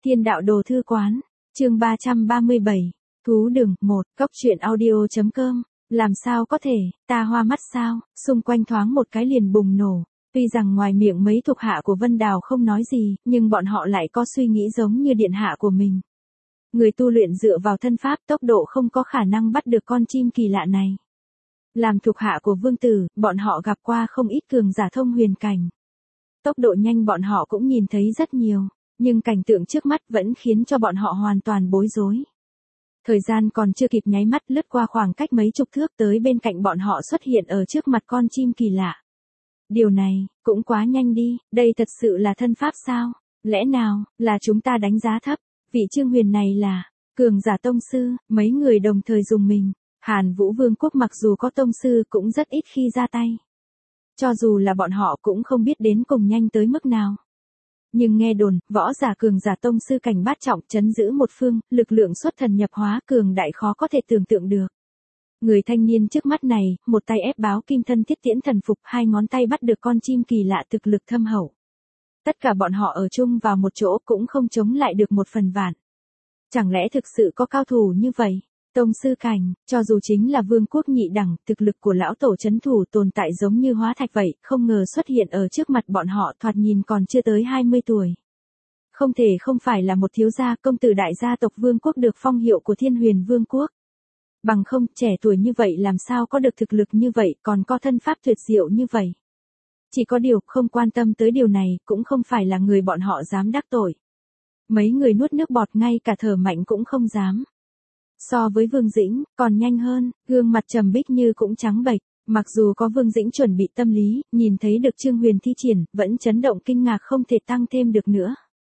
Thiên đạo đồ thư quán, chương 337, Thú Đường 1, Cốc truyện audio.com, làm sao có thể, ta hoa mắt sao, xung quanh thoáng một cái liền bùng nổ. Tuy rằng ngoài miệng mấy thuộc hạ của Vân Đào không nói gì, nhưng bọn họ lại có suy nghĩ giống như điện hạ của mình. Người tu luyện dựa vào thân pháp tốc độ không có khả năng bắt được con chim kỳ lạ này. Làm thuộc hạ của vương tử, bọn họ gặp qua không ít cường giả thông huyền cảnh. Tốc độ nhanh bọn họ cũng nhìn thấy rất nhiều, nhưng cảnh tượng trước mắt vẫn khiến cho bọn họ hoàn toàn bối rối. Thời gian còn chưa kịp nháy mắt lướt qua khoảng cách mấy chục thước tới bên cạnh bọn họ xuất hiện ở trước mặt con chim kỳ lạ. Điều này, cũng quá nhanh đi, đây thật sự là thân pháp sao? Lẽ nào, là chúng ta đánh giá thấp? Vị Trương Huyền này là, cường giả tông sư, mấy người đồng thời dùng mình. Hàn Vũ Vương quốc mặc dù có tông sư cũng rất ít khi ra tay. Cho dù là bọn họ cũng không biết đến cùng nhanh tới mức nào. Nhưng nghe đồn, võ giả cường giả tông sư cảnh bát trọng trấn giữ một phương, lực lượng xuất thần nhập hóa cường đại khó có thể tưởng tượng được. Người thanh niên trước mắt này, một tay ép báo kim thân thiết tiễn thần phục, hai ngón tay bắt được con chim kỳ lạ thực lực thâm hậu. Tất cả bọn họ ở chung vào một chỗ cũng không chống lại được một phần vạn. Chẳng lẽ thực sự có cao thủ như vậy? Tông sư cảnh, cho dù chính là vương quốc nhị đẳng, thực lực của lão tổ chấn thủ tồn tại giống như hóa thạch vậy, không ngờ xuất hiện ở trước mặt bọn họ thoạt nhìn còn chưa tới 20 tuổi. Không thể không phải là một thiếu gia công tử đại gia tộc vương quốc được phong hiệu của Thiên Huyền Vương quốc. Bằng không, trẻ tuổi như vậy làm sao có được thực lực như vậy, còn có thân pháp tuyệt diệu như vậy. Chỉ có điều, không quan tâm tới điều này, cũng không phải là người bọn họ dám đắc tội. Mấy người nuốt nước bọt ngay cả thở mạnh cũng không dám. So với Vương Dĩnh, còn nhanh hơn, gương mặt trầm bích như cũng trắng bệch, mặc dù có Vương Dĩnh chuẩn bị tâm lý, nhìn thấy được Trương Huyền thi triển, vẫn chấn động kinh ngạc không thể tăng thêm được nữa.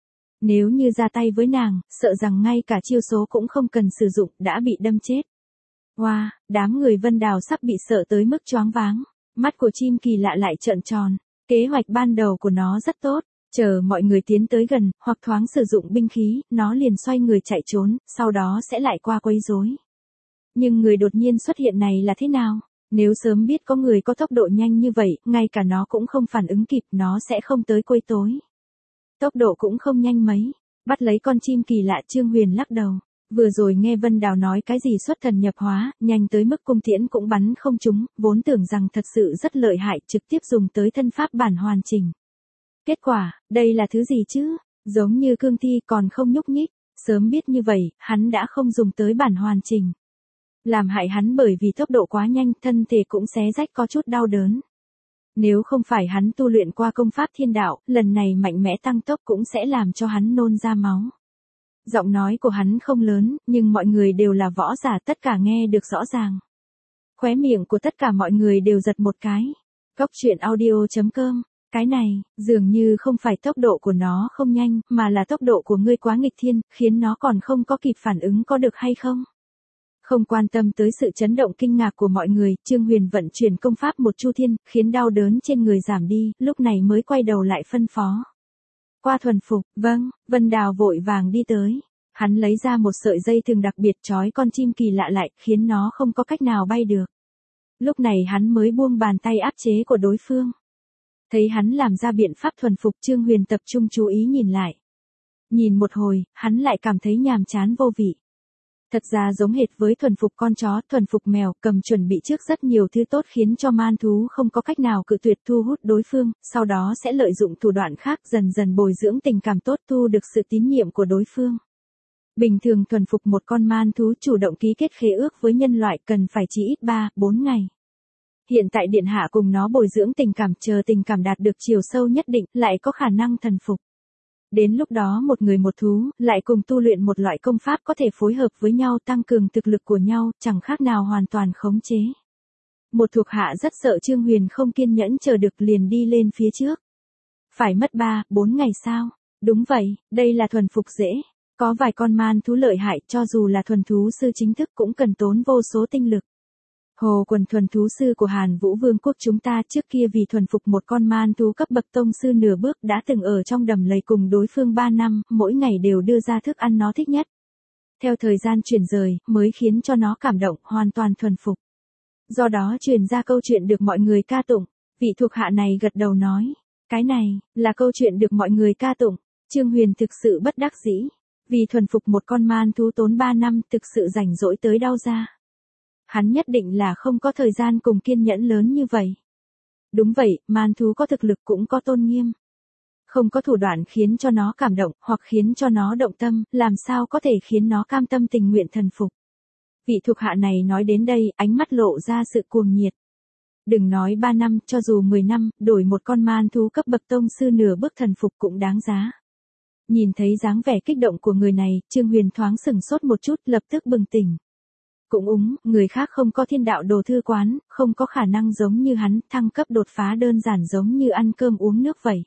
Nếu như ra tay với nàng, sợ rằng ngay cả chiêu số cũng không cần sử dụng, đã bị đâm chết. Wow, đám người Vân Đào sắp bị sợ tới mức choáng váng, mắt của chim kỳ lạ lại trợn tròn, kế hoạch ban đầu của nó rất tốt. Chờ mọi người tiến tới gần, hoặc thoáng sử dụng binh khí, nó liền xoay người chạy trốn, sau đó sẽ lại qua quấy rối. Nhưng người đột nhiên xuất hiện này là thế nào? Nếu sớm biết có người có tốc độ nhanh như vậy, ngay cả nó cũng không phản ứng kịp, nó sẽ không tới quấy tối. Tốc độ cũng không nhanh mấy. Bắt lấy con chim kỳ lạ, Trương Huyền lắc đầu. Vừa rồi nghe Vân Đào nói cái gì xuất thần nhập hóa, nhanh tới mức cung tiễn cũng bắn không trúng, vốn tưởng rằng thật sự rất lợi hại, trực tiếp dùng tới thân pháp bản hoàn chỉnh. Kết quả, đây là thứ gì chứ? Giống như cương thi còn không nhúc nhích, sớm biết như vậy, hắn đã không dùng tới bản hoàn chỉnh. Làm hại hắn bởi vì tốc độ quá nhanh, thân thể cũng xé rách có chút đau đớn. Nếu không phải hắn tu luyện qua công pháp thiên đạo, lần này mạnh mẽ tăng tốc cũng sẽ làm cho hắn nôn ra máu. Giọng nói của hắn không lớn, nhưng mọi người đều là võ giả tất cả nghe được rõ ràng. Khóe miệng của tất cả mọi người đều giật một cái. Cốc truyện audio.com. Cái này, dường như không phải tốc độ của nó không nhanh, mà là tốc độ của ngươi quá nghịch thiên, khiến nó còn không có kịp phản ứng có được hay không? Không quan tâm tới sự chấn động kinh ngạc của mọi người, Trương Huyền vận chuyển công pháp một chu thiên, khiến đau đớn trên người giảm đi, lúc này mới quay đầu lại phân phó. Qua thuần phục, vâng, Vân Đào vội vàng đi tới. Hắn lấy ra một sợi dây thừng đặc biệt trói con chim kỳ lạ lại, khiến nó không có cách nào bay được. Lúc này hắn mới buông bàn tay áp chế của đối phương. Thấy hắn làm ra biện pháp thuần phục, Trương Huyền tập trung chú ý nhìn lại. Nhìn một hồi, hắn lại cảm thấy nhàm chán vô vị. Thật ra giống hệt với thuần phục con chó, thuần phục mèo, cầm chuẩn bị trước rất nhiều thứ tốt khiến cho man thú không có cách nào cự tuyệt thu hút đối phương, sau đó sẽ lợi dụng thủ đoạn khác dần dần bồi dưỡng tình cảm tốt thu được sự tín nhiệm của đối phương. Bình thường thuần phục một con man thú chủ động ký kết khế ước với nhân loại cần phải chỉ ít 3-4 ngày. Hiện tại điện hạ cùng nó bồi dưỡng tình cảm, chờ tình cảm đạt được chiều sâu nhất định, lại có khả năng thần phục. Đến lúc đó một người một thú, lại cùng tu luyện một loại công pháp có thể phối hợp với nhau tăng cường thực lực của nhau, chẳng khác nào hoàn toàn khống chế. Một thuộc hạ rất sợ Trương Huyền không kiên nhẫn chờ được liền đi lên phía trước. Phải mất 3-4 ngày sao? Đúng vậy, đây là thuần phục dễ. Có vài con man thú lợi hại cho dù là thuần thú sư chính thức cũng cần tốn vô số tinh lực. Hồ quần thuần thú sư của Hàn Vũ Vương quốc chúng ta trước kia vì thuần phục một con man thú cấp bậc tông sư nửa bước đã từng ở trong đầm lầy cùng đối phương 3 năm, mỗi ngày đều đưa ra thức ăn nó thích nhất. Theo thời gian chuyển rời, mới khiến cho nó cảm động, hoàn toàn thuần phục. Do đó truyền ra câu chuyện được mọi người ca tụng, vị thuộc hạ này gật đầu nói, cái này, là câu chuyện được mọi người ca tụng. Trương Huyền thực sự bất đắc dĩ. Vì thuần phục một con man thú tốn 3 năm thực sự rảnh rỗi tới đau da. Hắn nhất định là không có thời gian cùng kiên nhẫn lớn như vậy. Đúng vậy, man thú có thực lực cũng có tôn nghiêm. Không có thủ đoạn khiến cho nó cảm động hoặc khiến cho nó động tâm, làm sao có thể khiến nó cam tâm tình nguyện thần phục. Vị thuộc hạ này nói đến đây, ánh mắt lộ ra sự cuồng nhiệt. Đừng nói 3 năm, cho dù 10 năm, đổi một con man thú cấp bậc tông sư nửa bước thần phục cũng đáng giá. Nhìn thấy dáng vẻ kích động của người này, Trương Huyền thoáng sừng sốt một chút, lập tức bừng tỉnh. Cũng người khác không có thiên đạo đồ thư quán, không có khả năng giống như hắn, thăng cấp đột phá đơn giản giống như ăn cơm uống nước vậy.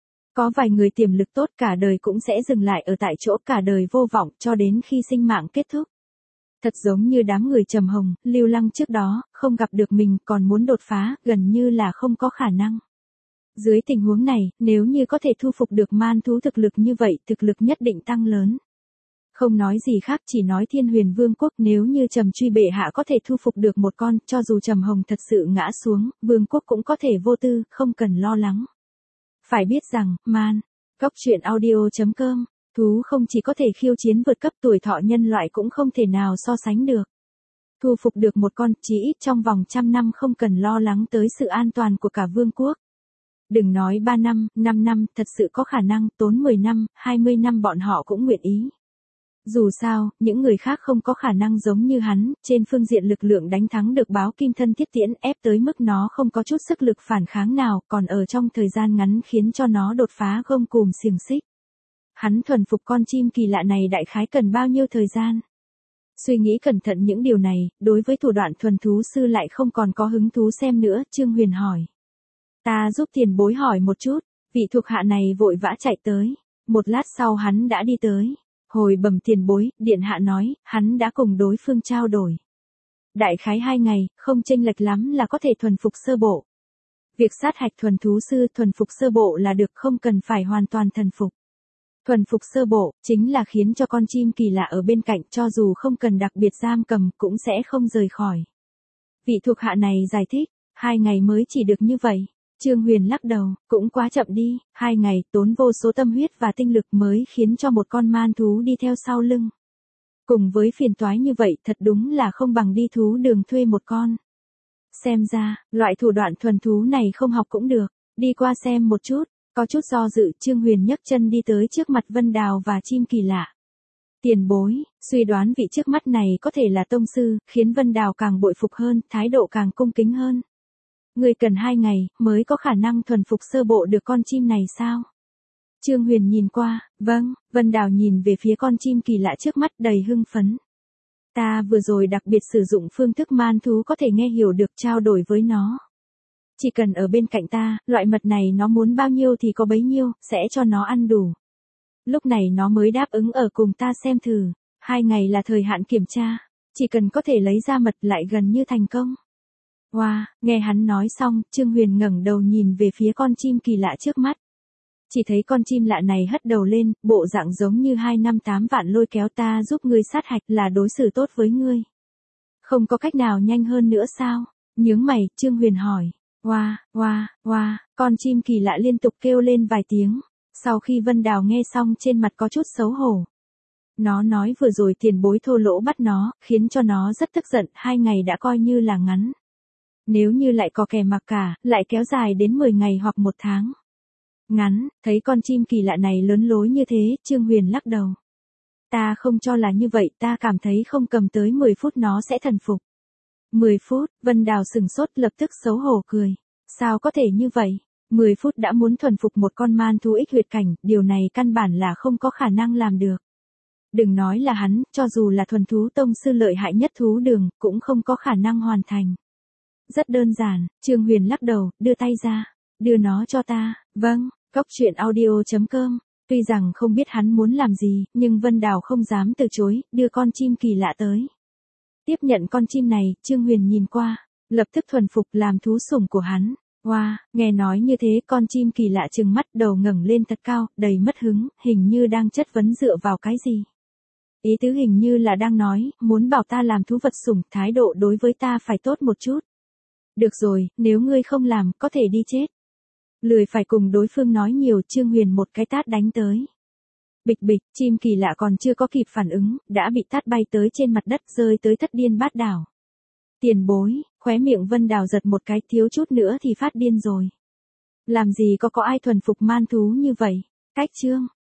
Có vài người tiềm lực tốt cả đời cũng sẽ dừng lại ở tại chỗ cả đời vô vọng cho đến khi sinh mạng kết thúc. Thật giống như đám người Trầm Hồng, Lưu Lăng trước đó, không gặp được mình còn muốn đột phá, gần như là không có khả năng. Dưới tình huống này, nếu như có thể thu phục được man thú thực lực như vậy, thực lực nhất định tăng lớn. Không nói gì khác, chỉ nói Thiên Huyền Vương quốc, nếu như Trầm Truy bệ hạ có thể thu phục được một con, cho dù Trầm Hồng thật sự ngã xuống, Vương quốc cũng có thể vô tư, không cần lo lắng. Phải biết rằng, Cóc truyện audio.com, thú không chỉ có thể khiêu chiến vượt cấp, tuổi thọ nhân loại cũng không thể nào so sánh được. Thu phục được một con, chí ít trong vòng 100 năm không cần lo lắng tới sự an toàn của cả vương quốc. Đừng nói 3 năm, 5 năm, thật sự có khả năng, tốn 10 năm, 20 năm bọn họ cũng nguyện ý. Dù sao, những người khác không có khả năng giống như hắn, trên phương diện lực lượng đánh thắng được báo kim thân thiết tiễn, ép tới mức nó không có chút sức lực phản kháng nào, còn ở trong thời gian ngắn khiến cho nó đột phá gông cùm xiềng xích. Hắn thuần phục con chim kỳ lạ này đại khái cần bao nhiêu thời gian? Suy nghĩ cẩn thận những điều này, đối với thủ đoạn thuần thú sư lại không còn có hứng thú xem nữa, Trương Huyền hỏi. Ta giúp tiền bối hỏi một chút, vị thuộc hạ này vội vã chạy tới. Một lát sau hắn đã đi tới. Hồi bẩm tiền bối, điện hạ nói, hắn đã cùng đối phương trao đổi. Đại khái 2 ngày, không chênh lệch lắm là có thể thuần phục sơ bộ. Việc sát hạch thuần thú sư thuần phục sơ bộ là được, không cần phải hoàn toàn thần phục. Thuần phục sơ bộ, chính là khiến cho con chim kỳ lạ ở bên cạnh cho dù không cần đặc biệt giam cầm cũng sẽ không rời khỏi. Vị thuộc hạ này giải thích, 2 ngày mới chỉ được như vậy. Trương Huyền lắc đầu, cũng quá chậm đi, 2 ngày tốn vô số tâm huyết và tinh lực mới khiến cho một con man thú đi theo sau lưng. Cùng với phiền toái như vậy thật đúng là không bằng đi thú đường thuê một con. Xem ra, loại thủ đoạn thuần thú này không học cũng được, đi qua xem một chút. Có chút do dự, Trương Huyền nhấc chân đi tới trước mặt Vân Đào và chim kỳ lạ. Tiền bối, suy đoán vị trước mắt này có thể là tông sư, khiến Vân Đào càng bội phục hơn, thái độ càng cung kính hơn. Người cần 2 ngày, mới có khả năng thuần phục sơ bộ được con chim này sao? Trương Huyền nhìn qua, vâng, Vân Đào nhìn về phía con chim kỳ lạ trước mắt đầy hưng phấn. Ta vừa rồi đặc biệt sử dụng phương thức man thú có thể nghe hiểu được trao đổi với nó. Chỉ cần ở bên cạnh ta, loại mật này nó muốn bao nhiêu thì có bấy nhiêu, sẽ cho nó ăn đủ. Lúc này nó mới đáp ứng ở cùng ta xem thử. 2 ngày là thời hạn kiểm tra, chỉ cần có thể lấy ra mật lại gần như thành công. Wow, nghe hắn nói xong, Trương Huyền ngẩng đầu nhìn về phía con chim kỳ lạ trước mắt. Chỉ thấy con chim lạ này hất đầu lên, bộ dạng giống như 258 vạn lôi kéo ta giúp ngươi sát hạch là đối xử tốt với ngươi. Không có cách nào nhanh hơn nữa sao? Nhướng mày, Trương Huyền hỏi. Wow, con chim kỳ lạ liên tục kêu lên vài tiếng. Sau khi Vân Đào nghe xong trên mặt có chút xấu hổ. Nó nói vừa rồi tiền bối thô lỗ bắt nó, khiến cho nó rất tức giận, 2 ngày đã coi như là ngắn. Nếu như lại có kẻ mặc cả, lại kéo dài đến 10 ngày hoặc 1 tháng. Ngắn, thấy con chim kỳ lạ này lớn lối như thế, Trương Huyền lắc đầu. Ta không cho là như vậy, ta cảm thấy không cầm tới 10 phút nó sẽ thần phục. 10 phút, Vân Đào sừng sốt lập tức xấu hổ cười. Sao có thể như vậy? 10 phút đã muốn thuần phục một con man thú ích huyệt cảnh, điều này căn bản là không có khả năng làm được. Đừng nói là hắn, cho dù là thuần thú tông sư lợi hại nhất thú đường, cũng không có khả năng hoàn thành. Rất đơn giản, Trương Huyền lắc đầu, đưa tay ra. Đưa nó cho ta. Vâng, Cóc truyện audio.com. Tuy rằng không biết hắn muốn làm gì, nhưng Vân Đào không dám từ chối, đưa con chim kỳ lạ tới. Tiếp nhận con chim này, Trương Huyền nhìn qua, lập tức thuần phục làm thú sủng của hắn. Wow, nghe nói như thế con chim kỳ lạ trừng mắt đầu ngẩng lên thật cao, đầy mất hứng, hình như đang chất vấn dựa vào cái gì. Ý tứ hình như là đang nói, muốn bảo ta làm thú vật sủng, thái độ đối với ta phải tốt một chút. Được rồi, nếu ngươi không làm, có thể đi chết. Lười phải cùng đối phương nói nhiều, Trương Huyền một cái tát đánh tới. Bịch bịch, chim kỳ lạ còn chưa có kịp phản ứng, đã bị tát bay tới trên mặt đất rơi tới thất điên bát đảo. Tiền bối, khóe miệng Vân Đào giật một cái, thiếu chút nữa thì phát điên rồi. Làm gì có ai thuần phục man thú như vậy. Cách chương